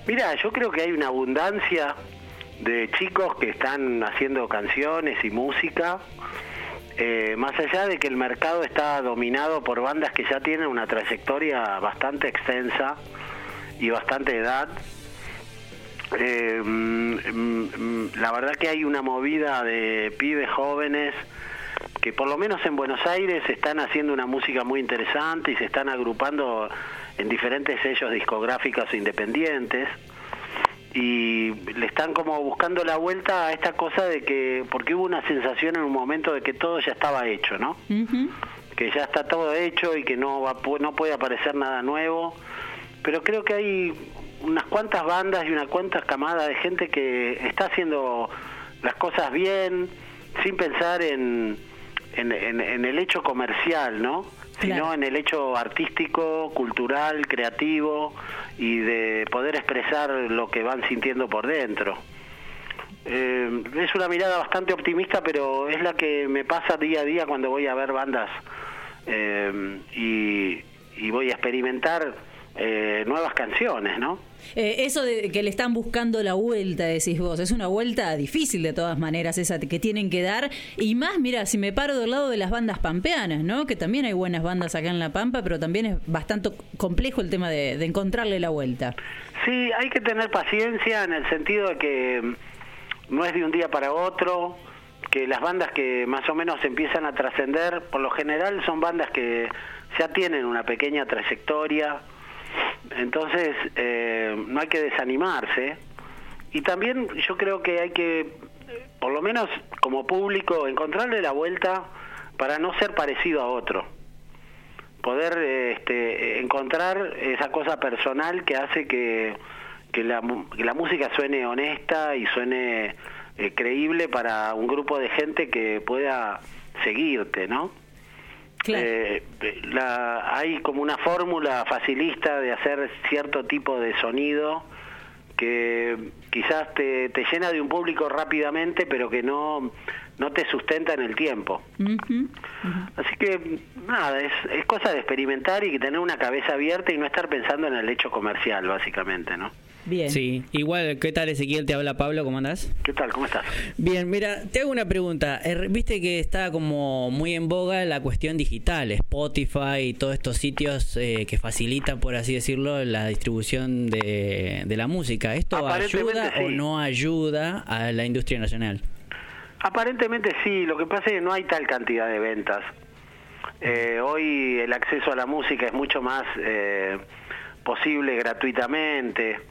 Mira, yo creo que hay una abundancia de chicos que están haciendo canciones y música, más allá de que el mercado está dominado por bandas que ya tienen una trayectoria bastante extensa y bastante edad. La verdad que hay una movida de pibes jóvenes que por lo menos en Buenos Aires están haciendo una música muy interesante y se están agrupando en diferentes sellos discográficos independientes y le están como buscando la vuelta a esta cosa de que, porque hubo una sensación en un momento de que todo ya estaba hecho, ¿no? Uh-huh. Que ya está todo hecho y que no puede aparecer nada nuevo, pero creo que hay unas cuantas bandas y unas cuantas camadas de gente que está haciendo las cosas bien, sin pensar en el hecho comercial, ¿no? Claro. Sino en el hecho artístico, cultural, creativo y de poder expresar lo que van sintiendo por dentro. Es una mirada bastante optimista, pero es la que me pasa día a día cuando voy a ver bandas y voy a experimentar nuevas canciones, ¿no? Eso de que le están buscando la vuelta, decís vos, es una vuelta difícil de todas maneras esa que tienen que dar, y más, mira, si me paro del lado de las bandas pampeanas, ¿no? Que también hay buenas bandas acá en La Pampa, pero también es bastante complejo el tema de encontrarle la vuelta. Sí, hay que tener paciencia en el sentido de que no es de un día para otro, que las bandas que más o menos empiezan a trascender, por lo general son bandas que ya tienen una pequeña trayectoria. Entonces no hay que desanimarse, y también yo creo que hay que, por lo menos como público, encontrarle la vuelta para no ser parecido a otro, poder encontrar esa cosa personal que hace que la música suene honesta y suene creíble para un grupo de gente que pueda seguirte, ¿no? Claro. Hay como una fórmula facilista de hacer cierto tipo de sonido que quizás te llena de un público rápidamente, pero que no te sustenta en el tiempo. Uh-huh. Uh-huh. Así que nada, es cosa de experimentar y tener una cabeza abierta y no estar pensando en el hecho comercial, básicamente, ¿no? Bien. Sí, igual, ¿qué tal, Ezequiel? Te habla Pablo, ¿cómo andás? ¿Qué tal? ¿Cómo estás? Bien, mira, te hago una pregunta. Viste que está como muy en boga la cuestión digital, Spotify y todos estos sitios que facilitan, por así decirlo, la distribución de la música. ¿Esto ayuda o no ayuda a la industria nacional? Aparentemente sí, lo que pasa es que no hay tal cantidad de ventas. Hoy el acceso a la música es mucho más posible gratuitamente.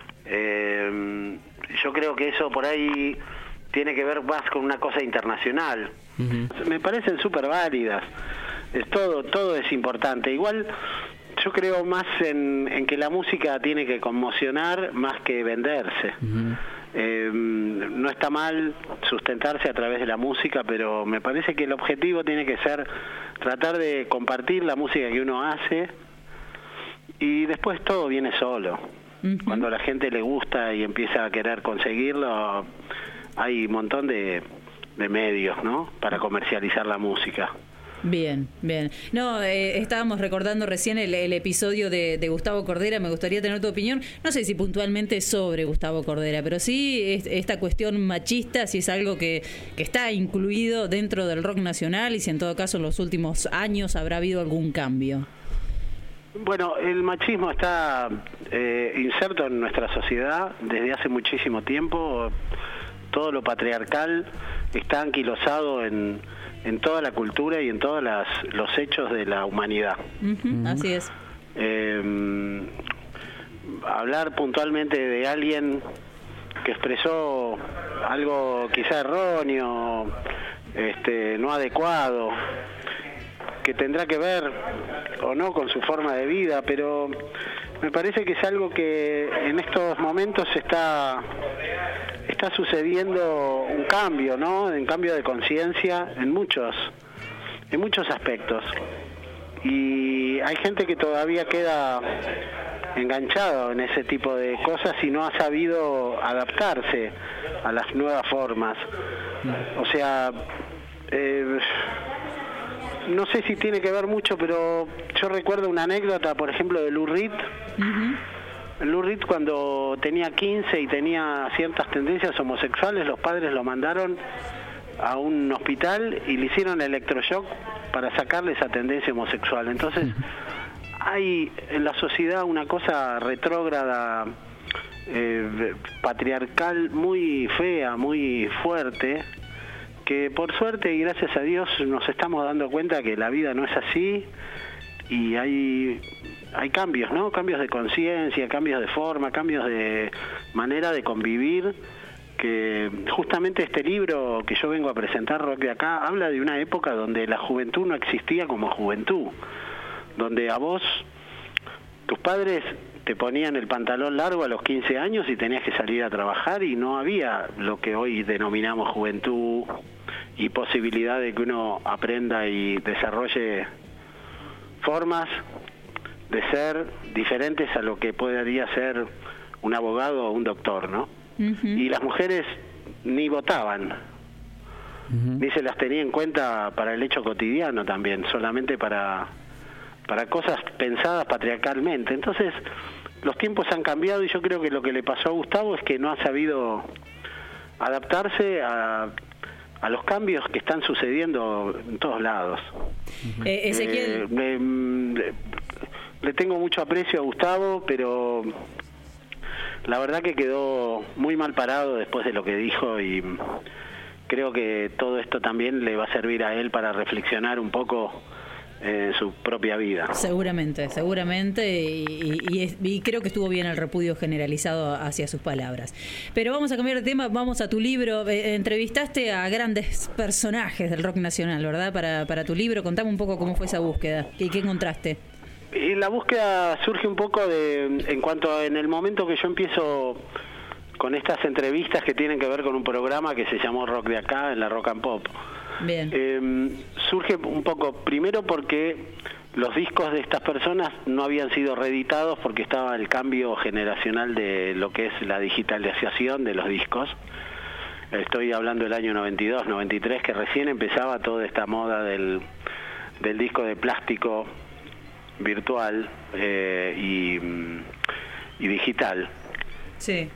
Yo creo que eso por ahí tiene que ver más con una cosa internacional. Uh-huh. Me parecen súper válidas. Todo es importante. Igual yo creo más en que la música tiene que conmocionar más que venderse. Uh-huh. No está mal sustentarse a través de la música, pero me parece que el objetivo tiene que ser tratar de compartir la música que uno hace, y después todo viene solo. Uh-huh. Cuando a la gente le gusta y empieza a querer conseguirlo, hay un montón de medios, ¿no?, para comercializar la música. Bien, bien. No, estábamos recordando recién el episodio de Gustavo Cordera. Me gustaría tener tu opinión, no sé si puntualmente sobre Gustavo Cordera, pero sí esta cuestión machista, si es algo que está incluido dentro del rock nacional, y si en todo caso en los últimos años habrá habido algún cambio. Bueno, el machismo está inserto en nuestra sociedad desde hace muchísimo tiempo. Todo lo patriarcal está anquilosado en toda la cultura y en todos los hechos de la humanidad. Uh-huh, así es. Hablar puntualmente de alguien que expresó algo quizá erróneo, no adecuado, que tendrá que ver o no con su forma de vida, pero me parece que es algo que en estos momentos está sucediendo un cambio, ¿no? Un cambio de conciencia en muchos aspectos. Y hay gente que todavía queda enganchado en ese tipo de cosas y no ha sabido adaptarse a las nuevas formas. O sea, no sé si tiene que ver mucho, pero yo recuerdo una anécdota, por ejemplo, de Lou Reed, uh-huh, Lou Reed, cuando tenía 15 y tenía ciertas tendencias homosexuales, los padres lo mandaron a un hospital y le hicieron electroshock para sacarle esa tendencia homosexual. Entonces, hay en la sociedad una cosa retrógrada, patriarcal, muy fea, muy fuerte, que por suerte y gracias a Dios nos estamos dando cuenta que la vida no es así, y hay cambios, ¿no? Cambios de conciencia, cambios de forma, cambios de manera de convivir, que justamente este libro que yo vengo a presentar, Rock de Acá, habla de una época donde la juventud no existía como juventud, donde a vos, tus padres te ponían el pantalón largo a los 15 años y tenías que salir a trabajar, y no había lo que hoy denominamos juventud y posibilidad de que uno aprenda y desarrolle formas de ser diferentes a lo que podría ser un abogado o un doctor, ¿no? Y las mujeres ni votaban, ni se las tenía en cuenta para el hecho cotidiano también, solamente para cosas pensadas patriarcalmente. Entonces, los tiempos han cambiado, y yo creo que lo que le pasó a Gustavo es que no ha sabido adaptarse a los cambios que están sucediendo en todos lados. Ezequiel, le tengo mucho aprecio a Gustavo, pero la verdad que quedó muy mal parado después de lo que dijo, y creo que todo esto también le va a servir a él para reflexionar un poco en su propia vida. Seguramente, y creo que estuvo bien el repudio generalizado hacia sus palabras. Pero vamos a cambiar de tema, vamos a tu libro. Entrevistaste a grandes personajes del rock nacional, ¿verdad? Para tu libro, contame un poco cómo fue esa búsqueda y qué encontraste. Y la búsqueda surge un poco en cuanto en el momento que yo empiezo con estas entrevistas que tienen que ver con un programa que se llamó Rock de Acá en la Rock and Pop. Bien. Surge un poco, primero porque los discos de estas personas no habían sido reeditados porque estaba el cambio generacional de lo que es la digitalización de los discos. Estoy hablando del año 92, 93, que recién empezaba toda esta moda del disco de plástico virtual y digital. Sí.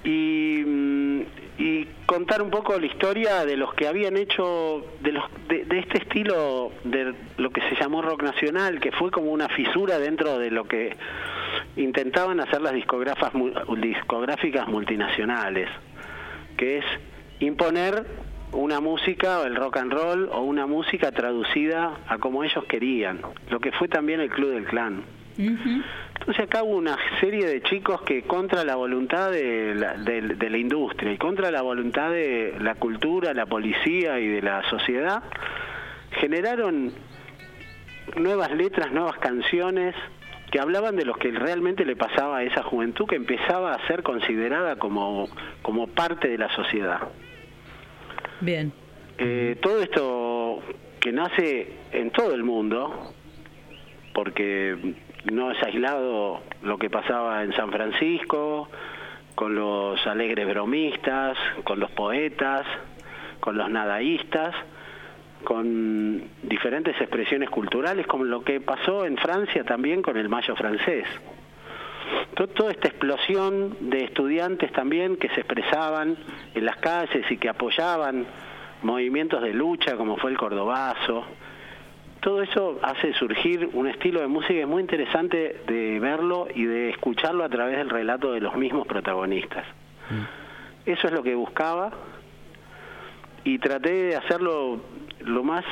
Y contar un poco la historia de los que habían hecho de este estilo, de lo que se llamó rock nacional, que fue como una fisura dentro de lo que intentaban hacer las discográficas multinacionales, que es imponer una música, o el rock and roll, o una música traducida a como ellos querían, lo que fue también el Club del Clan. Entonces acá hubo una serie de chicos que, contra la voluntad de la industria y contra la voluntad de la cultura, la policía y de la sociedad, generaron nuevas letras, nuevas canciones que hablaban de lo que realmente le pasaba a esa juventud que empezaba a ser considerada como parte de la sociedad. Bien. Todo esto que nace en todo el mundo, porque no es aislado lo que pasaba en San Francisco, con los alegres bromistas, con los poetas, con los nadaístas, con diferentes expresiones culturales, como lo que pasó en Francia también con el Mayo francés. Toda esta explosión de estudiantes también que se expresaban en las calles y que apoyaban movimientos de lucha como fue el Cordobazo. Todo eso hace surgir un estilo de música que es muy interesante de verlo y de escucharlo a través del relato de los mismos protagonistas. Eso es lo que buscaba, y traté de hacerlo lo más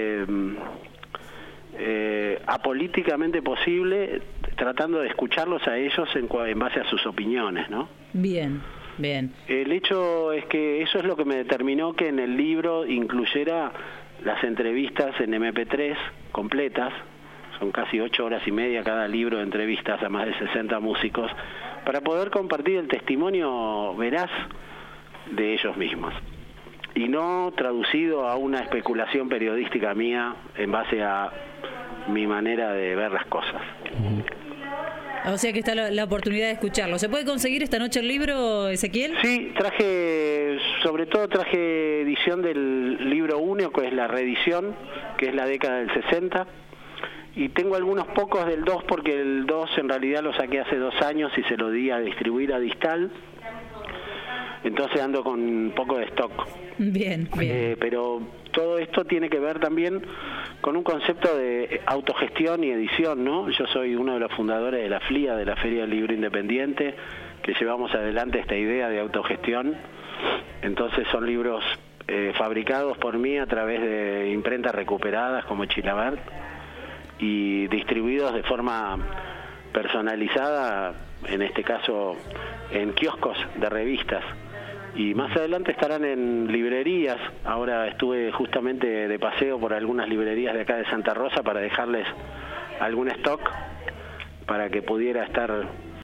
apolíticamente posible, tratando de escucharlos a ellos en base a sus opiniones, ¿no? Bien. El hecho es que eso es lo que me determinó que en el libro incluyera las entrevistas en MP3 completas. Son casi 8 horas y media cada libro de entrevistas a más de 60 músicos, para poder compartir el testimonio veraz de ellos mismos, y no traducido a una especulación periodística mía en base a mi manera de ver las cosas. O sea que está la oportunidad de escucharlo. ¿Se puede conseguir esta noche el libro, Ezequiel? Sí, sobre todo traje edición del libro 1, que es la reedición, que es la década del 60, Y tengo algunos pocos del 2 porque el 2 en realidad lo saqué hace 2 años y se lo di a distribuir a Distal. Entonces ando con un poco de stock. Bien, bien. Pero todo esto tiene que ver también con un concepto de autogestión y edición, ¿no? Yo soy uno de los fundadores de la FLIA, de la Feria del Libro Independiente, que llevamos adelante esta idea de autogestión. Entonces son libros fabricados por mí a través de imprentas recuperadas como Chilabert y distribuidos de forma personalizada, en este caso en kioscos de revistas. Y más adelante estarán en librerías. Ahora estuve justamente de paseo por algunas librerías de acá de Santa Rosa para dejarles algún stock para que pudiera estar